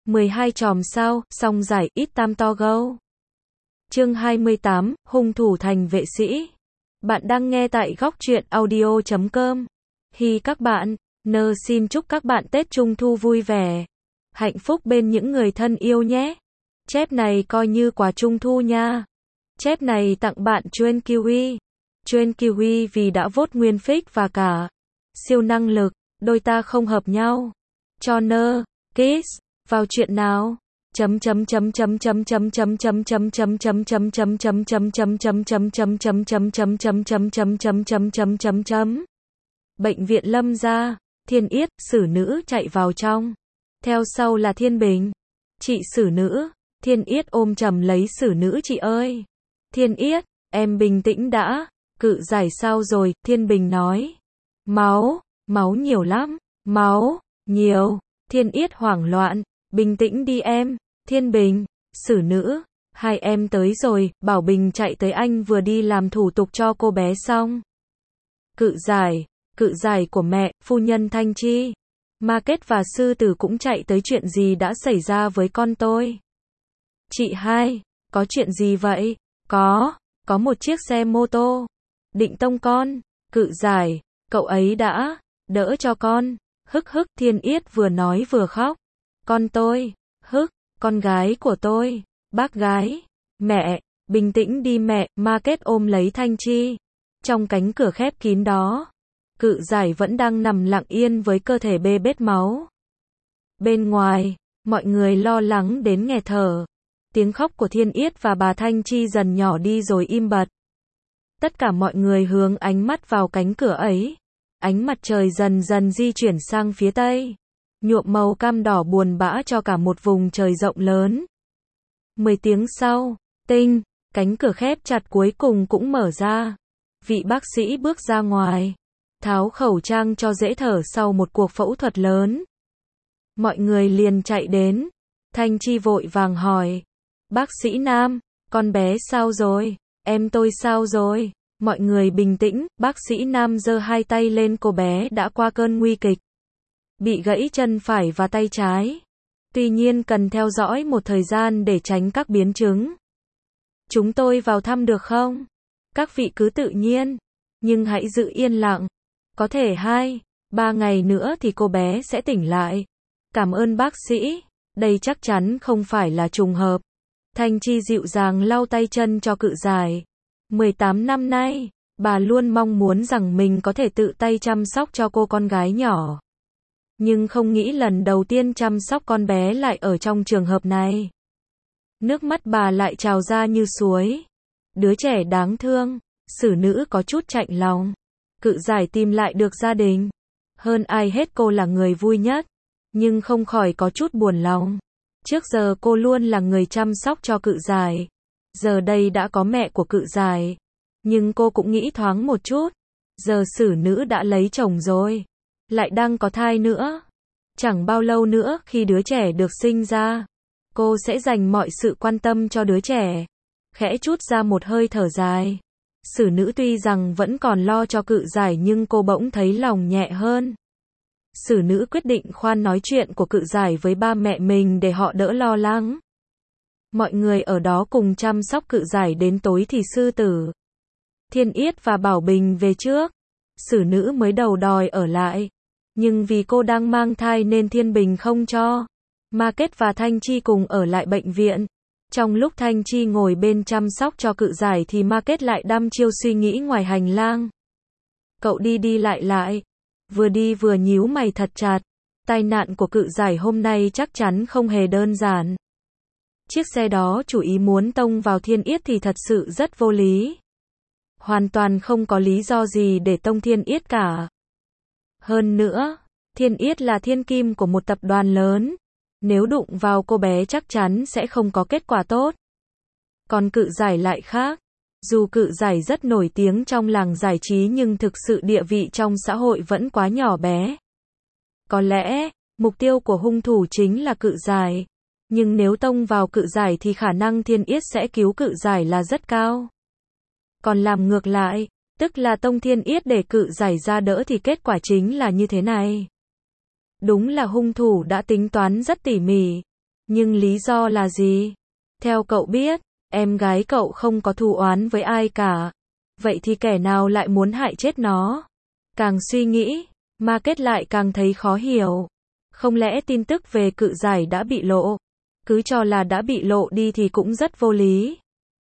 12 chòm sao, song giải, ít tam to go. Chương 28, hung thủ thành vệ sĩ. Bạn đang nghe tại góc truyện audio.com. Hi các bạn, Nơ xin chúc các bạn Tết Trung Thu vui vẻ, hạnh phúc bên những người thân yêu nhé. Chép này coi như quà Trung Thu nha. Chép này tặng bạn Chuyên Kiwi. Chuyên Kiwi vì đã vote nguyên phích và cả siêu năng lực, đôi ta không hợp nhau. Cho Nơ, Kiss, vào chuyện nào. Bệnh viện Lâm gia, Thiên Yết, xử nữ chạy vào trong. Theo sau là Thiên Bình. Chị xử nữ. Thiên Yết ôm chầm lấy xử nữ, chị ơi. Thiên Yết, em bình tĩnh đã. Cự giải sao rồi? Thiên Bình nói. Máu nhiều lắm. Máu, nhiều. Thiên Yết hoảng loạn. Bình tĩnh đi em. Thiên Bình, xử nữ. Hai em tới rồi, bảo Bình chạy tới, anh vừa đi làm thủ tục cho cô bé xong. Cự giải của mẹ, phu nhân Thanh Chi. Market và sư tử cũng chạy tới, chuyện gì đã xảy ra với con tôi? Chị hai, có chuyện gì vậy? Có một chiếc xe mô tô định tông con. Cự giải, cậu ấy đã đỡ cho con. Hức. Thiên Yết vừa nói vừa khóc. Con tôi, con gái của tôi, bác gái. Mẹ, bình tĩnh đi mẹ. Market ôm lấy Thanh Chi. Trong cánh cửa khép kín đó, cự giải vẫn đang nằm lặng yên với cơ thể bê bết máu. Bên ngoài, mọi người lo lắng đến nghẹt thở. Tiếng khóc của Thiên Yết và bà Thanh Chi dần nhỏ đi rồi im bặt. Tất cả mọi người hướng ánh mắt vào cánh cửa ấy. Ánh mặt trời dần dần di chuyển sang phía tây, nhuộm màu cam đỏ buồn bã cho cả một vùng trời rộng lớn. 10 tiếng sau, cánh cửa khép chặt cuối cùng cũng mở ra. Vị bác sĩ bước ra ngoài, tháo khẩu trang cho dễ thở sau một cuộc phẫu thuật lớn. Mọi người liền chạy đến. Thanh Chi vội vàng hỏi. Bác sĩ Nam, con bé sao rồi? Em tôi sao rồi? Mọi người bình tĩnh. Bác sĩ Nam giơ hai tay lên, cô bé đã qua cơn nguy kịch. Bị gãy chân phải và tay trái. Tuy nhiên cần theo dõi một thời gian để tránh các biến chứng. Chúng tôi vào thăm được không? Các vị cứ tự nhiên, nhưng hãy giữ yên lặng. Có thể 2-3 ngày nữa thì cô bé sẽ tỉnh lại. Cảm ơn bác sĩ, đây chắc chắn không phải là trùng hợp. Thanh Chi dịu dàng lau tay chân cho cự giải. 18 năm nay, bà luôn mong muốn rằng mình có thể tự tay chăm sóc cho cô con gái nhỏ. Nhưng không nghĩ lần đầu tiên chăm sóc con bé lại ở trong trường hợp này. Nước mắt bà lại trào ra như suối. Đứa trẻ đáng thương. Xử nữ có chút chạnh lòng. Cự giải tìm lại được gia đình. Hơn ai hết cô là người vui nhất. Nhưng không khỏi có chút buồn lòng. Trước giờ cô luôn là người chăm sóc cho cự giải. Giờ đây đã có mẹ của cự giải. Nhưng cô cũng nghĩ thoáng một chút. Giờ xử nữ đã lấy chồng rồi. Lại đang có thai nữa. Chẳng bao lâu nữa khi đứa trẻ được sinh ra, cô sẽ dành mọi sự quan tâm cho đứa trẻ. Khẽ trút ra một hơi thở dài. Xử nữ tuy rằng vẫn còn lo cho cự giải nhưng cô bỗng thấy lòng nhẹ hơn. Xử nữ quyết định khoan nói chuyện của cự giải với ba mẹ mình để họ đỡ lo lắng. Mọi người ở đó cùng chăm sóc cự giải đến tối thì sư tử, Thiên Yết và Bảo Bình về trước. Xử nữ mới đầu đòi ở lại. Nhưng vì cô đang mang thai nên Thiên Bình không cho. Market và Thanh Chi cùng ở lại bệnh viện. Trong lúc Thanh Chi ngồi bên chăm sóc cho cự giải thì Market lại đăm chiêu suy nghĩ ngoài hành lang. Cậu đi lại. Vừa đi vừa nhíu mày thật chặt. Tai nạn của cự giải hôm nay chắc chắn không hề đơn giản. Chiếc xe đó chủ ý muốn tông vào Thiên Yết thì thật sự rất vô lý. Hoàn toàn không có lý do gì để tông Thiên Yết cả. Hơn nữa, Thiên Yết là thiên kim của một tập đoàn lớn. Nếu đụng vào cô bé chắc chắn sẽ không có kết quả tốt. Còn cự giải lại khác. Dù cự giải rất nổi tiếng trong làng giải trí nhưng thực sự địa vị trong xã hội vẫn quá nhỏ bé. Có lẽ, mục tiêu của hung thủ chính là cự giải. Nhưng nếu tông vào cự giải thì khả năng Thiên Yết sẽ cứu cự giải là rất cao. Còn làm ngược lại, tức là tông Thiên Yết để cự giải ra đỡ thì kết quả chính là như thế này. Đúng là hung thủ đã tính toán rất tỉ mỉ. Nhưng lý do là gì? Theo cậu biết, em gái cậu không có thù oán với ai cả. Vậy thì kẻ nào lại muốn hại chết nó? Càng suy nghĩ, Market lại càng thấy khó hiểu. Không lẽ tin tức về Cự Giải đã bị lộ? Cứ cho là đã bị lộ đi thì cũng rất vô lý.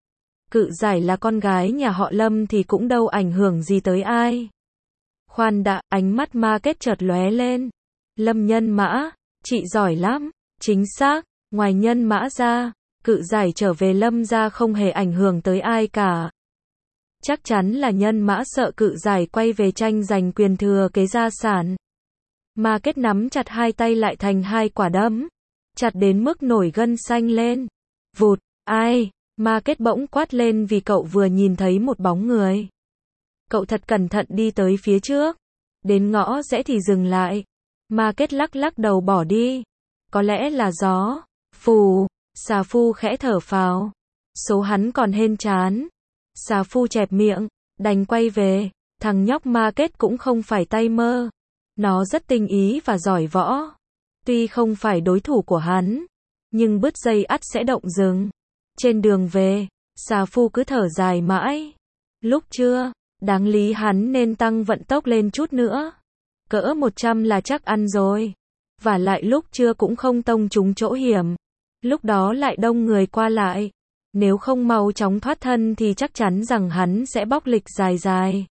Cự Giải là con gái nhà họ Lâm thì cũng đâu ảnh hưởng gì tới ai. Khoan đã, ánh mắt Market chợt lóe lên. Lâm Nhân Mã, chị giỏi lắm. Chính xác, ngoài Nhân Mã ra, Cự Giải trở về Lâm gia không hề ảnh hưởng tới ai cả. Chắc chắn là Nhân Mã sợ Cự Giải quay về tranh giành quyền thừa kế gia sản. Market nắm chặt hai tay lại thành hai quả đấm, chặt đến mức nổi gân xanh lên. Vụt, ai? Market bỗng quát lên vì cậu vừa nhìn thấy một bóng người. Cậu thật cẩn thận đi tới phía trước. Đến ngõ rẽ thì dừng lại. Market lắc lắc đầu bỏ đi. Có lẽ là gió. Phù, Xà Phu khẽ thở phào. Số hắn còn hên chán. Xà Phu chẹp miệng, đành quay về. Thằng nhóc Market cũng không phải tay mơ. Nó rất tinh ý và giỏi võ. Tuy không phải đối thủ của hắn, nhưng bứt dây ắt sẽ động rừng. Trên đường về, Xà Phu cứ thở dài mãi. Lúc trưa, đáng lý hắn nên tăng vận tốc lên chút nữa. Cỡ 100 là chắc ăn rồi. Và lại lúc trưa cũng không tông trúng chỗ hiểm. Lúc đó lại đông người qua lại. Nếu không mau chóng thoát thân thì chắc chắn rằng hắn sẽ bóc lịch dài dài.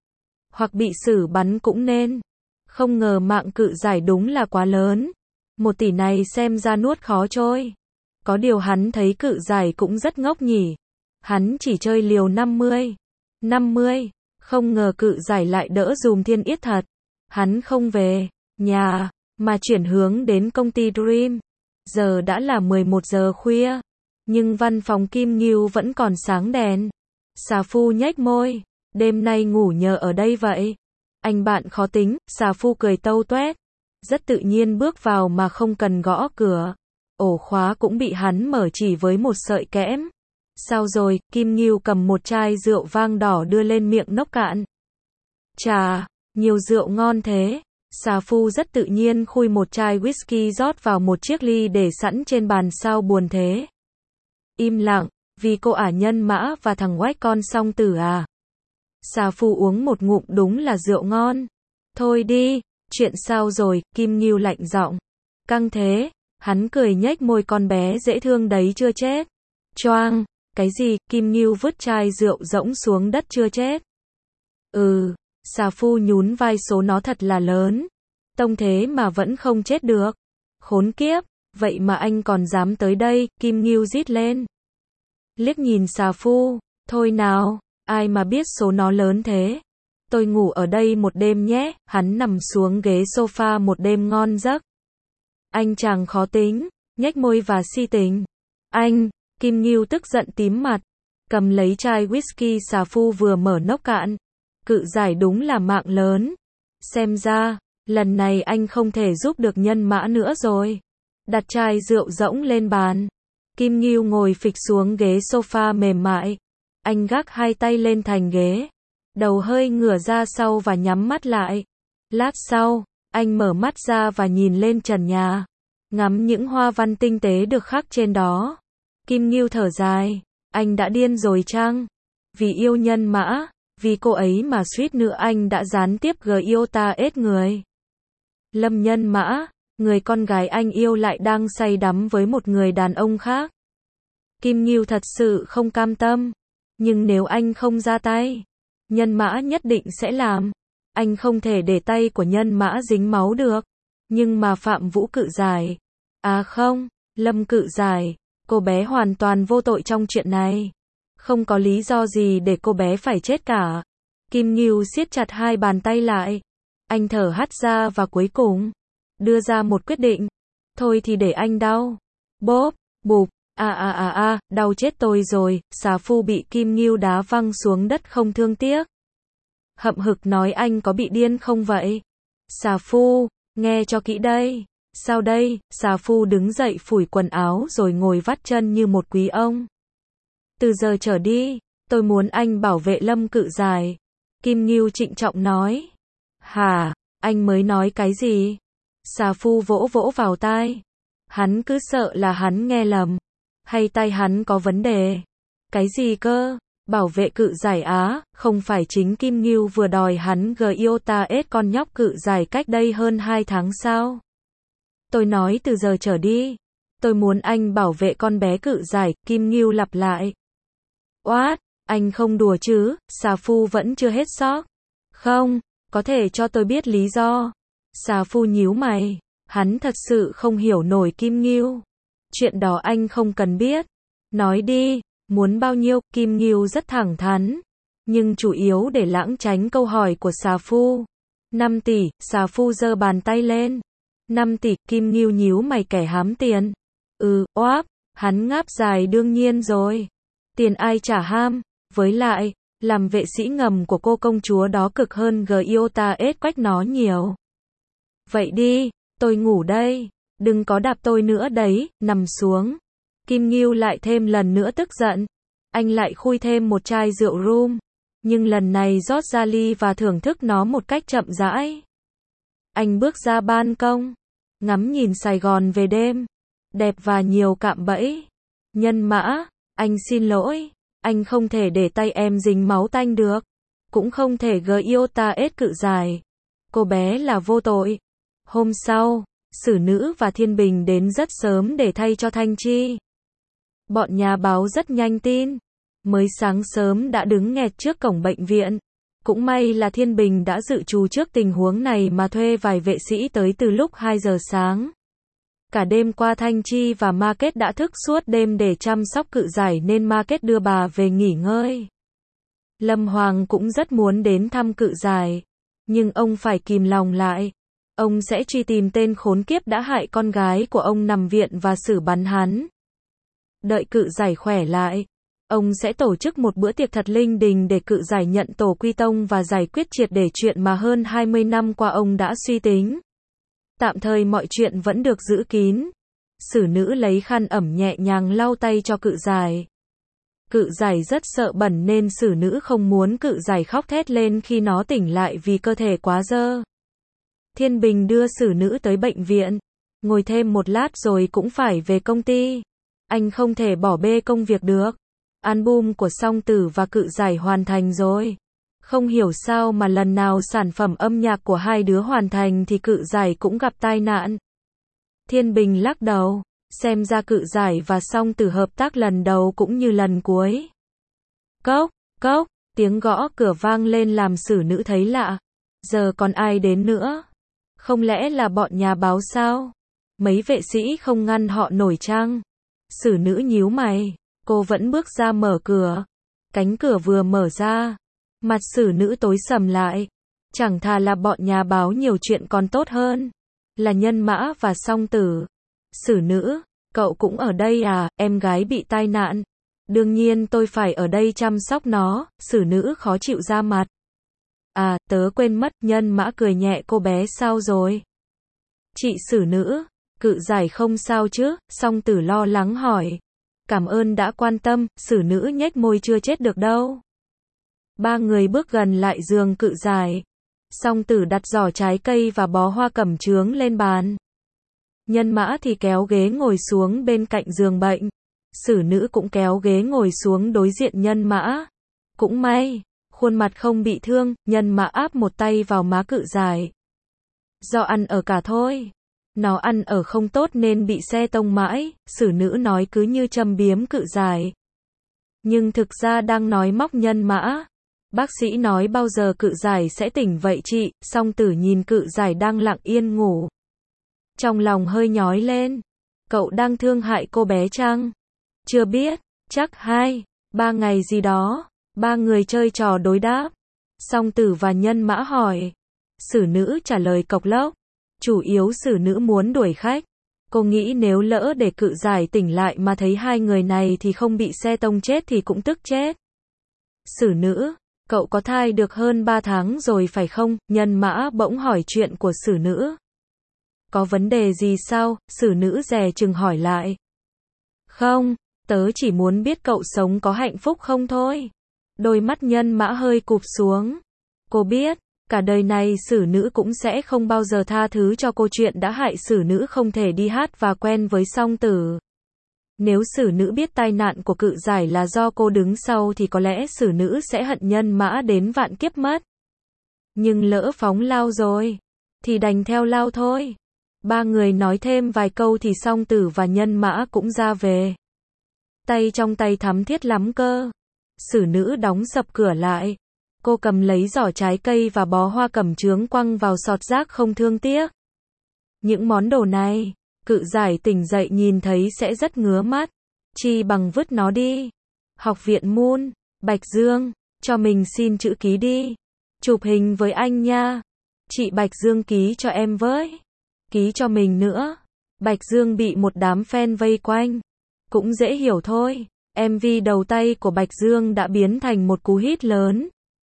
Hoặc bị xử bắn cũng nên. Không ngờ mạng Cự Giải đúng là quá lớn. 1 tỷ này xem ra nuốt khó trôi. Có điều hắn thấy Cự Giải cũng rất ngốc nhỉ. Hắn chỉ chơi liều 50. 50, không ngờ Cự Giải lại đỡ dùm Thiên Yết thật. Hắn không về nhà, mà chuyển hướng đến công ty Dream. Giờ đã là 11 giờ khuya, nhưng văn phòng Kim Ngưu vẫn còn sáng đèn. Xà Phu nhếch môi, đêm nay ngủ nhờ ở đây vậy. Anh bạn khó tính, Xà Phu cười tâu tuét. Rất tự nhiên bước vào mà không cần gõ cửa. Ổ khóa cũng bị hắn mở chỉ với một sợi kẽm. Sao rồi? Kim Ngưu cầm một chai rượu vang đỏ đưa lên miệng nốc cạn. Chà, nhiều rượu ngon thế. Xà Phu rất tự nhiên khui một chai whisky rót vào một chiếc ly để sẵn trên bàn. Sao buồn thế? Im lặng, vì cô ả Nhân Mã và thằng quách con song tử à? Xà Phu uống một ngụm đúng là rượu ngon. Thôi đi, chuyện sao rồi? Kim Ngưu lạnh giọng. Căng thế, hắn cười nhếch môi, con bé dễ thương đấy chưa chết. Choang, cái gì? Kim Ngưu vứt chai rượu rỗng xuống đất. Chưa chết. Xà Phu nhún vai, số nó thật là lớn. Tông thế mà vẫn không chết được. Khốn kiếp, vậy mà anh còn dám tới đây, Kim Ngưu rít lên. Liếc nhìn Xà Phu, thôi nào, ai mà biết số nó lớn thế. Tôi ngủ ở đây một đêm nhé. Hắn nằm xuống ghế sofa một đêm ngon giấc. Anh chàng khó tính, nhếch môi và si tình. Anh, Kim Ngưu tức giận tím mặt, cầm lấy chai whisky Xà Phu vừa mở nốc cạn. Cự Giải đúng là mạng lớn. Xem ra, lần này anh không thể giúp được Nhân Mã nữa rồi. Đặt chai rượu rỗng lên bàn. Kim Ngưu ngồi phịch xuống ghế sofa mềm mại. Anh gác hai tay lên thành ghế. Đầu hơi ngửa ra sau và nhắm mắt lại. Lát sau, anh mở mắt ra và nhìn lên trần nhà. Ngắm những hoa văn tinh tế được khắc trên đó. Kim Ngưu thở dài. Anh đã điên rồi chăng? Vì yêu Nhân Mã, vì cô ấy mà suýt nữa anh đã gián tiếp yêu ta ết người. Lâm Nhân Mã, người con gái anh yêu lại đang say đắm với một người đàn ông khác. Kim Ngưu thật sự không cam tâm. Nhưng nếu anh không ra tay, Nhân Mã nhất định sẽ làm. Anh không thể để tay của Nhân Mã dính máu được. Nhưng mà Phạm Vũ Cự Giải. À không, Lâm Cự Giải, cô bé hoàn toàn vô tội trong chuyện này. Không có lý do gì để cô bé phải chết cả. Kim Ngưu siết chặt hai bàn tay lại. Anh thở hắt ra và cuối cùng đưa ra một quyết định. Thôi thì để anh đau. Bốp, bụp, đau chết tôi rồi. Xà Phu bị Kim Ngưu đá văng xuống đất không thương tiếc. Hậm hực nói, anh có bị điên không vậy? Xà Phu, nghe cho kỹ đây. Sao đây? Xà Phu đứng dậy phủi quần áo rồi ngồi vắt chân như một quý ông. Từ giờ trở đi, tôi muốn anh bảo vệ Lâm Cự Giải. Kim Ngưu trịnh trọng nói. Hả? Anh mới nói cái gì? Xà Phu vỗ vỗ vào tai. Hắn cứ sợ là hắn nghe lầm. Hay tay hắn có vấn đề. Cái gì cơ? Bảo vệ cự giải á, không phải chính Kim Ngưu vừa đòi hắn Giota S con nhóc cự giải cách đây hơn 2 tháng sao? Tôi nói từ giờ trở đi. Tôi muốn anh bảo vệ con bé cự giải, Kim Ngưu lặp lại. What? Anh không đùa chứ? Xà Phu vẫn chưa hết sốc. Không, có thể cho tôi biết lý do. Xà Phu nhíu mày. Hắn thật sự không hiểu nổi Kim Ngưu. Chuyện đó anh không cần biết. Nói đi, muốn bao nhiêu? Kim Ngưu rất thẳng thắn. Nhưng chủ yếu để lãng tránh câu hỏi của Xà Phu. 5 tỷ, Xà Phu giơ bàn tay lên. 5 tỷ, Kim Ngưu nhíu mày kẻ hám tiền. Oáp, hắn ngáp dài đương nhiên rồi. Tiền ai trả ham, với lại, làm vệ sĩ ngầm của cô công chúa đó cực hơn Giota S quách nó nhiều. Vậy đi, tôi ngủ đây, đừng có đạp tôi nữa đấy, nằm xuống. Kim Ngưu lại thêm lần nữa tức giận. Anh lại khui thêm một chai rượu rum, nhưng lần này rót ra ly và thưởng thức nó một cách chậm rãi. Anh bước ra ban công, ngắm nhìn Sài Gòn về đêm, đẹp và nhiều cạm bẫy. Nhân Mã, anh xin lỗi, anh không thể để tay em dính máu tanh được, cũng không thể Giota S cự giải. Cô bé là vô tội. Hôm sau, Sử Nữ và Thiên Bình đến rất sớm để thay cho Thanh Chi. Bọn nhà báo rất nhanh tin. Mới sáng sớm đã đứng nghẹt trước cổng bệnh viện. Cũng may là Thiên Bình đã dự trù trước tình huống này mà thuê vài vệ sĩ tới từ lúc 2 giờ sáng. Cả đêm qua Thanh Chi và Market đã thức suốt đêm để chăm sóc cự giải nên Market đưa bà về nghỉ ngơi. Lâm Hoàng cũng rất muốn đến thăm cự giải. Nhưng ông phải kìm lòng lại. Ông sẽ truy tìm tên khốn kiếp đã hại con gái của ông nằm viện và xử bắn hắn. Đợi cự giải khỏe lại, ông sẽ tổ chức một bữa tiệc thật linh đình để cự giải nhận tổ quy tông và giải quyết triệt để chuyện mà hơn 20 năm qua ông đã suy tính. Tạm thời mọi chuyện vẫn được giữ kín. Sử Nữ lấy khăn ẩm nhẹ nhàng lau tay cho cự giải. Cự giải rất sợ bẩn nên Sử Nữ không muốn cự giải khóc thét lên khi nó tỉnh lại vì cơ thể quá dơ. Thiên Bình đưa Sử Nữ tới bệnh viện. Ngồi thêm một lát rồi cũng phải về công ty. Anh không thể bỏ bê công việc được. Album của Song Tử và cự giải hoàn thành rồi. Không hiểu sao mà lần nào sản phẩm âm nhạc của hai đứa hoàn thành thì cự giải cũng gặp tai nạn. Thiên Bình lắc đầu. Xem ra cự giải và Song Tử hợp tác lần đầu cũng như lần cuối. Cốc, cốc, tiếng gõ cửa vang lên làm Sử Nữ thấy lạ. Giờ còn ai đến nữa? Không lẽ là bọn nhà báo sao? Mấy vệ sĩ không ngăn họ nổi chăng? Sử Nữ nhíu mày. Cô vẫn bước ra mở cửa. Cánh cửa vừa mở ra, mặt Sử Nữ tối sầm lại. Chẳng thà là bọn nhà báo nhiều chuyện còn tốt hơn. Là Nhân Mã và Song Tử. Sử Nữ, cậu cũng ở đây à? Em gái bị tai nạn. Đương nhiên tôi phải ở đây chăm sóc nó. Sử Nữ khó chịu ra mặt. À, tớ quên mất. Nhân Mã cười nhẹ. Cô bé sao rồi? Chị Sử Nữ, cự giải không sao chứ? Song Tử lo lắng hỏi. Cảm ơn đã quan tâm. Sử Nữ nhếch môi chưa chết được đâu. Ba người bước gần lại giường cự giải. Song Tử đặt giỏ trái cây và bó hoa cẩm chướng lên bàn. Nhân Mã thì kéo ghế ngồi xuống bên cạnh giường bệnh. Sử Nữ cũng kéo ghế ngồi xuống đối diện Nhân Mã. Cũng may, khuôn mặt không bị thương. Nhân Mã áp một tay vào má cự giải. Do ăn ở cả thôi. Nó ăn ở không tốt nên bị xe tông mãi. Sử Nữ nói cứ như châm biếm cự giải. Nhưng thực ra đang nói móc Nhân Mã. Bác sĩ nói bao giờ cự giải sẽ tỉnh vậy chị? Song Tử nhìn cự giải đang lặng yên ngủ. Trong lòng hơi nhói lên. Cậu đang thương hại cô bé chăng? Chưa biết, chắc 2-3 ngày gì đó. Ba người chơi trò đối đáp. Song Tử và Nhân Mã hỏi. Sử Nữ trả lời cộc lốc. Chủ yếu Sử Nữ muốn đuổi khách. Cô nghĩ nếu lỡ để cự giải tỉnh lại mà thấy hai người này thì không bị xe tông chết thì cũng tức chết. Sử Nữ, cậu có thai được hơn 3 tháng rồi phải không? Nhân Mã bỗng hỏi chuyện của Sử Nữ. Có vấn đề gì sao? Sử Nữ dè chừng hỏi lại. Không, tớ chỉ muốn biết cậu sống có hạnh phúc không thôi. Đôi mắt Nhân Mã hơi cụp xuống. Cô biết, Cả đời này xử nữ cũng sẽ không bao giờ tha thứ cho cô chuyện đã hại xử nữ không thể đi hát và quen với song tử. Nếu xử nữ biết tai nạn của Cự Giải là do cô đứng sau thì có lẽ xử nữ sẽ hận nhân mã đến vạn kiếp mất. Nhưng lỡ phóng lao rồi, thì đành theo lao thôi. Ba người nói thêm vài câu thì song tử và nhân mã cũng ra về. Tay trong tay thắm thiết lắm cơ. Xử nữ đóng sập cửa lại. Cô cầm lấy giỏ trái cây và bó hoa cẩm chướng quăng vào sọt rác không thương tiếc. Những món đồ này, Cự Giải tỉnh dậy nhìn thấy sẽ rất ngứa mắt. Chi bằng vứt nó đi. Học viện Moon, Bạch Dương, cho mình xin chữ ký đi. Chụp hình với anh nha. Chị Bạch Dương ký cho em với. Ký cho mình nữa. Bạch Dương bị một đám fan vây quanh. Cũng dễ hiểu thôi. MV đầu tay của Bạch Dương đã biến thành một cú hit lớn.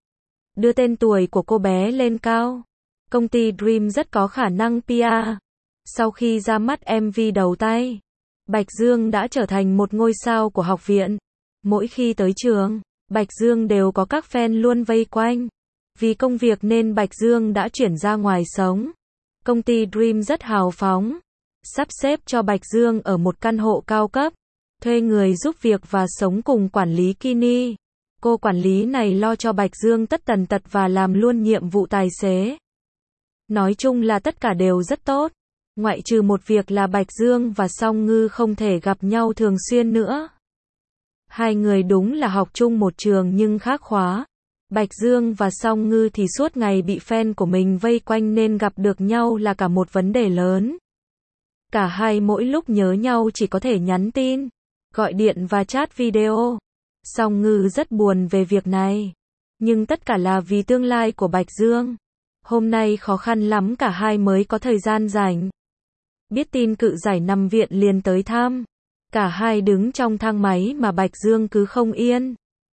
Đưa tên tuổi của cô bé lên cao. Công ty Dream rất có khả năng PR. Sau khi ra mắt MV đầu tay, Bạch Dương đã trở thành một ngôi sao của học viện. Mỗi khi tới trường, Bạch Dương đều có các fan luôn vây quanh. Vì công việc nên Bạch Dương đã chuyển ra ngoài sống. Công ty Dream rất hào phóng, sắp xếp cho Bạch Dương ở một căn hộ cao cấp, thuê người giúp việc và sống cùng quản lý Kini. Cô quản lý này lo cho Bạch Dương tất tần tật và làm luôn nhiệm vụ tài xế. Nói chung là tất cả đều rất tốt, ngoại trừ một việc là Bạch Dương và Song Ngư không thể gặp nhau thường xuyên nữa. Hai người đúng là học chung một trường nhưng khác khóa. Bạch Dương và Song Ngư thì suốt ngày bị fan của mình vây quanh nên gặp được nhau là cả một vấn đề lớn. Cả hai mỗi lúc nhớ nhau chỉ có thể nhắn tin, gọi điện và chat video. Song Ngư rất buồn về việc này. Nhưng tất cả là vì tương lai của Bạch Dương. Hôm nay khó khăn lắm cả hai mới có thời gian rảnh. Biết tin Cự Giải nằm viện liền tới thăm. Cả hai đứng trong thang máy mà Bạch Dương cứ không yên.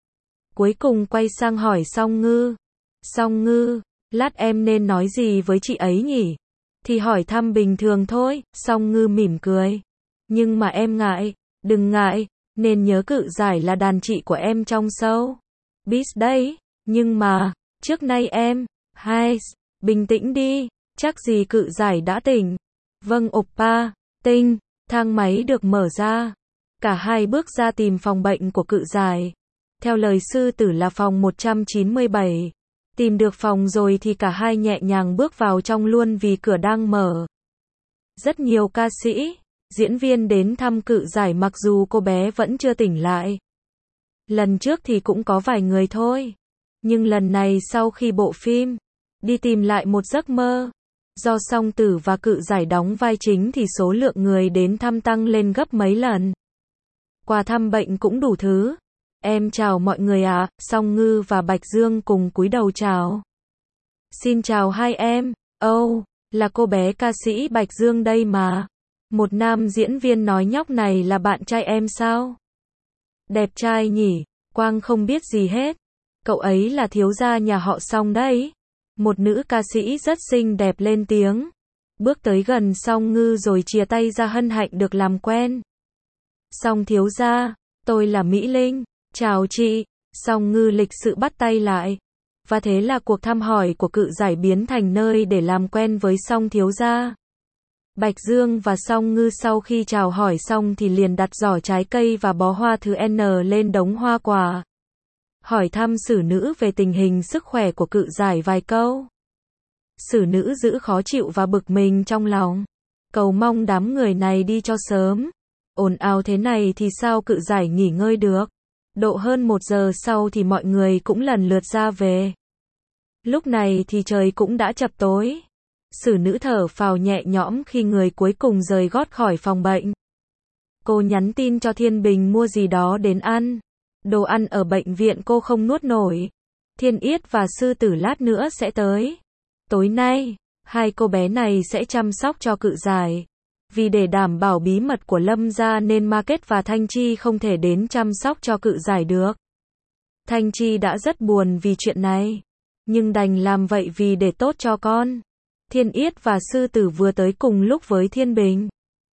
Cuối cùng quay sang hỏi Song Ngư. Song Ngư, lát em nên nói gì với chị ấy nhỉ? Thì hỏi thăm bình thường thôi, Song Ngư mỉm cười. Nhưng mà em ngại, đừng ngại, nên nhớ Cự Giải là đàn chị của em trong show Beast đấy. Nhưng mà, trước nay em, bình tĩnh đi, chắc gì Cự Giải đã tỉnh. Vâng oppa, tinh, thang máy được mở ra. Cả hai bước ra tìm phòng bệnh của Cự Giải. Theo lời sư tử là phòng 197. Tìm được phòng rồi thì cả hai nhẹ nhàng bước vào trong luôn vì cửa đang mở. Rất nhiều ca sĩ, diễn viên đến thăm Cự Giải mặc dù cô bé vẫn chưa tỉnh lại. Lần trước thì cũng có vài người thôi. Nhưng lần này sau khi bộ phim Đi tìm lại một giấc mơ, do Song Tử và Cự Giải đóng vai chính thì số lượng người đến thăm tăng lên gấp mấy lần. Quà thăm bệnh cũng đủ thứ. Em chào mọi người ạ, Song Ngư và Bạch Dương cùng cúi đầu chào. Xin chào hai em, là cô bé ca sĩ Bạch Dương đây mà. Một nam diễn viên nói nhóc này là bạn trai em sao? Đẹp trai nhỉ, Quang không biết gì hết. Cậu ấy là thiếu gia nhà họ Song đấy. Một nữ ca sĩ rất xinh đẹp lên tiếng. Bước tới gần Song Ngư rồi chìa tay ra hân hạnh được làm quen. Song thiếu gia, tôi là Mỹ Linh. Chào chị. Song Ngư lịch sự bắt tay lại. Và thế là cuộc thăm hỏi của Cự Giải biến thành nơi để làm quen với Song thiếu gia. Bạch Dương và Song Ngư sau khi chào hỏi xong thì liền đặt giỏ trái cây và bó hoa thứ N lên đống hoa quả. Hỏi thăm xử nữ về tình hình sức khỏe của Cự Giải vài câu. Xử nữ giữ khó chịu và bực mình trong lòng. Cầu mong đám người này đi cho sớm. Ồn ào thế này thì sao Cự Giải nghỉ ngơi được. Độ hơn 1 giờ sau thì mọi người cũng lần lượt ra về. Lúc này thì trời cũng đã chập tối. Xử nữ thở phào nhẹ nhõm khi người cuối cùng rời gót khỏi phòng bệnh. Cô nhắn tin cho Thiên Bình mua gì đó đến ăn. Đồ ăn ở bệnh viện cô không nuốt nổi. Thiên Yết và Sư Tử lát nữa sẽ tới. Tối nay, hai cô bé này sẽ chăm sóc cho Cự Giải. Vì để đảm bảo bí mật của Lâm gia nên Market và Thanh Chi không thể đến chăm sóc cho Cự Giải được. Thanh Chi đã rất buồn vì chuyện này. Nhưng đành làm vậy vì để tốt cho con. Thiên Yết và Sư Tử vừa tới cùng lúc với Thiên Bình.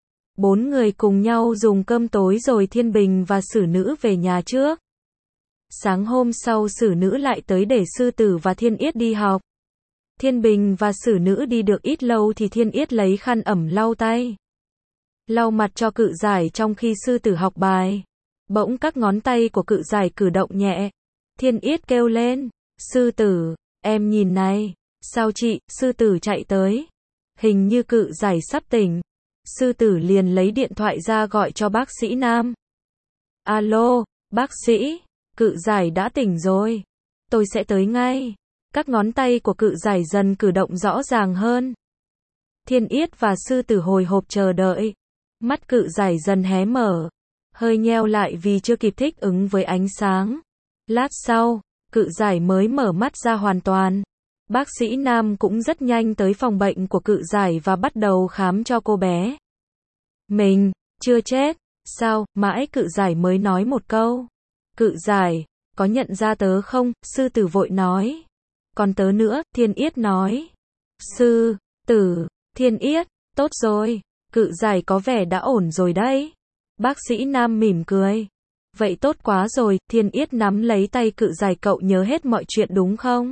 4 người cùng nhau dùng cơm tối rồi Thiên Bình và xử nữ về nhà trước. Sáng hôm sau xử nữ lại tới để Sư Tử và Thiên Yết đi học. Thiên Bình và Sử Nữ đi được ít lâu thì Thiên Yết lấy khăn ẩm lau tay, lau mặt cho Cự Giải trong khi sư tử học bài. Bỗng các ngón tay của Cự Giải cử động nhẹ. Thiên Yết kêu lên, sư tử, em nhìn này. Sao chị? Sư tử chạy tới. Hình như Cự Giải sắp tỉnh. Sư tử liền lấy điện thoại ra gọi cho bác sĩ Nam. Alo, bác sĩ, Cự Giải đã tỉnh rồi. Tôi sẽ tới ngay. Các ngón tay của Cự Giải dần cử động rõ ràng hơn. Thiên Yết và sư tử hồi hộp chờ đợi. Mắt Cự Giải dần hé mở, hơi nheo lại vì chưa kịp thích ứng với ánh sáng. Lát sau, Cự Giải mới mở mắt ra hoàn toàn. Bác sĩ Nam cũng rất nhanh tới phòng bệnh của Cự Giải và bắt đầu khám cho cô bé. Mình chưa chết. Sao? Mãi Cự Giải mới nói một câu. Cự Giải, có nhận ra tớ không? Sư tử vội nói. Còn tớ nữa, Thiên Yết nói. Sư tử, Thiên Yết, tốt rồi. Cự Giải có vẻ đã ổn rồi đấy. Bác sĩ Nam mỉm cười. Vậy tốt quá rồi. Thiên Yết nắm lấy tay Cự Giải, cậu nhớ hết mọi chuyện đúng không?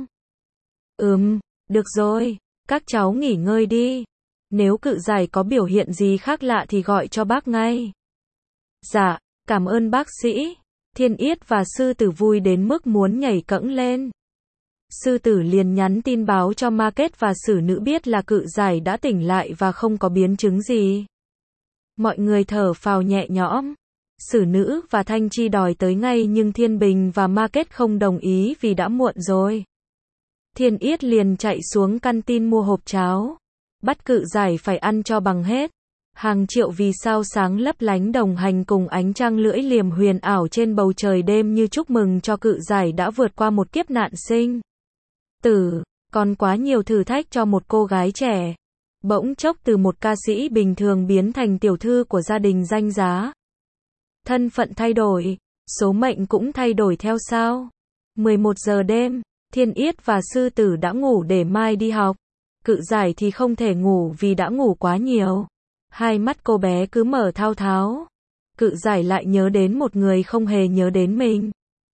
Được rồi. Các cháu nghỉ ngơi đi. Nếu Cự Giải có biểu hiện gì khác lạ thì gọi cho bác ngay. Dạ, cảm ơn bác sĩ. Thiên Yết và sư tử vui đến mức muốn nhảy cẫng lên. Sư tử liền nhắn tin báo cho Market và Sử Nữ biết là Cự Giải đã tỉnh lại và không có biến chứng gì. Mọi người thở phào nhẹ nhõm. Sử Nữ và Thanh Chi đòi tới ngay nhưng Thiên Bình và Market không đồng ý vì đã muộn rồi. Thiên Yết liền chạy xuống căn tin mua hộp cháo. Bắt Cự Giải phải ăn cho bằng hết. Hàng triệu vì sao sáng lấp lánh đồng hành cùng ánh trăng lưỡi liềm huyền ảo trên bầu trời đêm như chúc mừng cho Cự Giải đã vượt qua một kiếp nạn sinh tử. Còn quá nhiều thử thách cho một cô gái trẻ. Bỗng chốc từ một ca sĩ bình thường biến thành tiểu thư của gia đình danh giá. Thân phận thay đổi, số mệnh cũng thay đổi theo sao. 11 giờ đêm, Thiên Yết và sư tử đã ngủ để mai đi học. Cự Giải thì không thể ngủ vì đã ngủ quá nhiều. Hai mắt cô bé cứ mở thao tháo. Cự Giải lại nhớ đến một người không hề nhớ đến mình.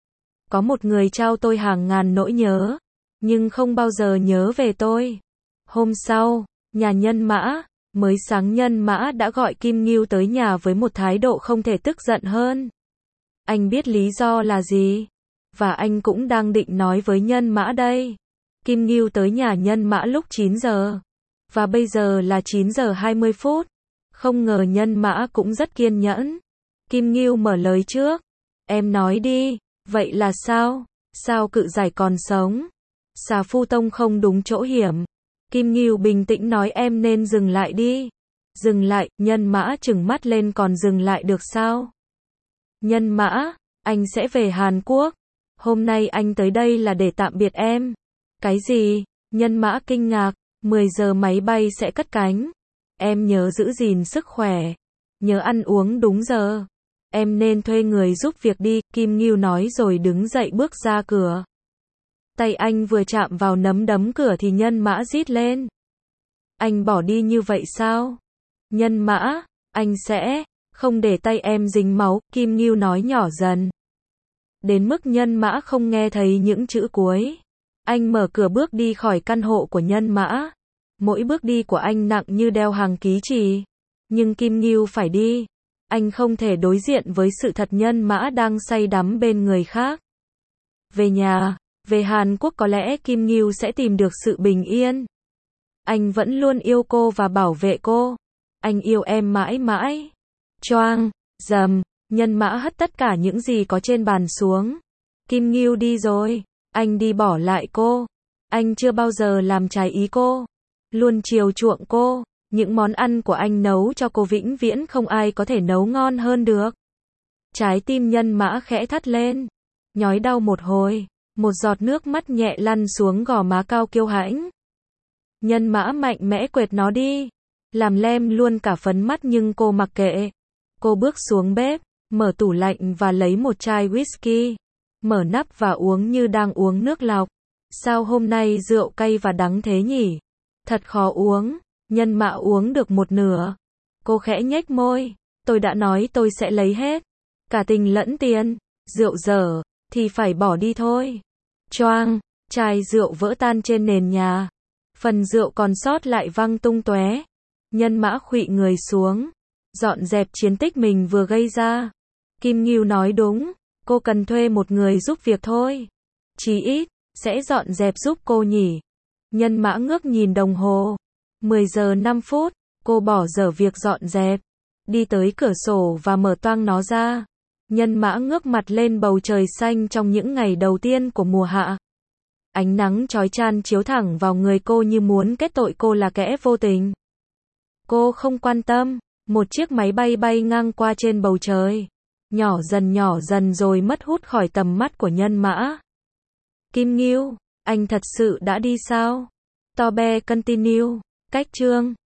Có một người trao tôi hàng ngàn nỗi nhớ, nhưng không bao giờ nhớ về tôi. Hôm sau, nhà Nhân Mã, mới sáng Nhân Mã đã gọi Kim Ngưu tới nhà với một thái độ không thể tức giận hơn. Anh biết lý do là gì? Và anh cũng đang định nói với Nhân Mã đây. Kim Ngưu tới nhà Nhân Mã lúc 9 giờ. Và bây giờ là 9 giờ 20 phút. Không ngờ Nhân Mã cũng rất kiên nhẫn. Kim Ngưu mở lời trước. Em nói đi, vậy là sao? Sao Cự Giải còn sống? Xà Phu Tông không đúng chỗ hiểm. Kim Ngưu bình tĩnh nói em nên dừng lại đi. Dừng lại, Nhân Mã trừng mắt lên, còn dừng lại được sao? Nhân Mã, anh sẽ về Hàn Quốc. Hôm nay anh tới đây là để tạm biệt em. Cái gì? Nhân Mã kinh ngạc, 10 giờ máy bay sẽ cất cánh. Em nhớ giữ gìn sức khỏe. Nhớ ăn uống đúng giờ. Em nên thuê người giúp việc đi, Kim Ngưu nói rồi đứng dậy bước ra cửa. Tay anh vừa chạm vào nắm đấm cửa thì Nhân Mã rít lên. Anh bỏ đi như vậy sao? Nhân Mã, anh sẽ không để tay em dính máu, Kim Ngưu nói nhỏ dần. Đến mức Nhân Mã không nghe thấy những chữ cuối. Anh mở cửa bước đi khỏi căn hộ của Nhân Mã. Mỗi bước đi của anh nặng như đeo hàng ký chì. Nhưng Kim Ngưu phải đi. Anh không thể đối diện với sự thật Nhân Mã đang say đắm bên người khác. Về nhà, về Hàn Quốc có lẽ Kim Ngưu sẽ tìm được sự bình yên. Anh vẫn luôn yêu cô và bảo vệ cô. Anh yêu em mãi mãi. Choang, dầm, Nhân Mã hất tất cả những gì có trên bàn xuống. Kim Ngưu đi rồi. Anh đi bỏ lại cô. Anh chưa bao giờ làm trái ý cô. Luôn chiều chuộng cô. Những món ăn của anh nấu cho cô vĩnh viễn không ai có thể nấu ngon hơn được. Trái tim Nhân Mã khẽ thắt lên. Nhói đau một hồi. Một giọt nước mắt nhẹ lăn xuống gò má cao kiêu hãnh. Nhân Mã mạnh mẽ quệt nó đi. Làm lem luôn cả phấn mắt nhưng cô mặc kệ. Cô bước xuống bếp, mở tủ lạnh và lấy một chai whisky. Mở nắp và uống như đang uống nước lọc. Sao hôm nay rượu cay và đắng thế nhỉ? Thật khó uống. Nhân Mã uống được một nửa. Cô khẽ nhếch môi. Tôi đã nói tôi sẽ lấy hết. Cả tình lẫn tiền. Rượu dở, thì phải bỏ đi thôi. Choang, chai rượu vỡ tan trên nền nhà. Phần rượu còn sót lại văng tung tóe. Nhân Mã khuỵu người xuống, dọn dẹp chiến tích mình vừa gây ra. Kim Ngưu nói đúng, cô cần thuê một người giúp việc thôi. Chí ít, sẽ dọn dẹp giúp cô nhỉ. Nhân Mã ngước nhìn đồng hồ. 10 giờ 5 phút, cô bỏ dở việc dọn dẹp. Đi tới cửa sổ và mở toang nó ra. Nhân Mã ngước mặt lên bầu trời xanh trong những ngày đầu tiên của mùa hạ. Ánh nắng chói chang chiếu thẳng vào người cô như muốn kết tội cô là kẻ vô tình. Cô không quan tâm. Một chiếc máy bay bay ngang qua trên bầu trời. Nhỏ dần rồi mất hút khỏi tầm mắt của Nhân Mã. Kim Ngưu, anh thật sự đã đi sao? Tobe continue. Cách chương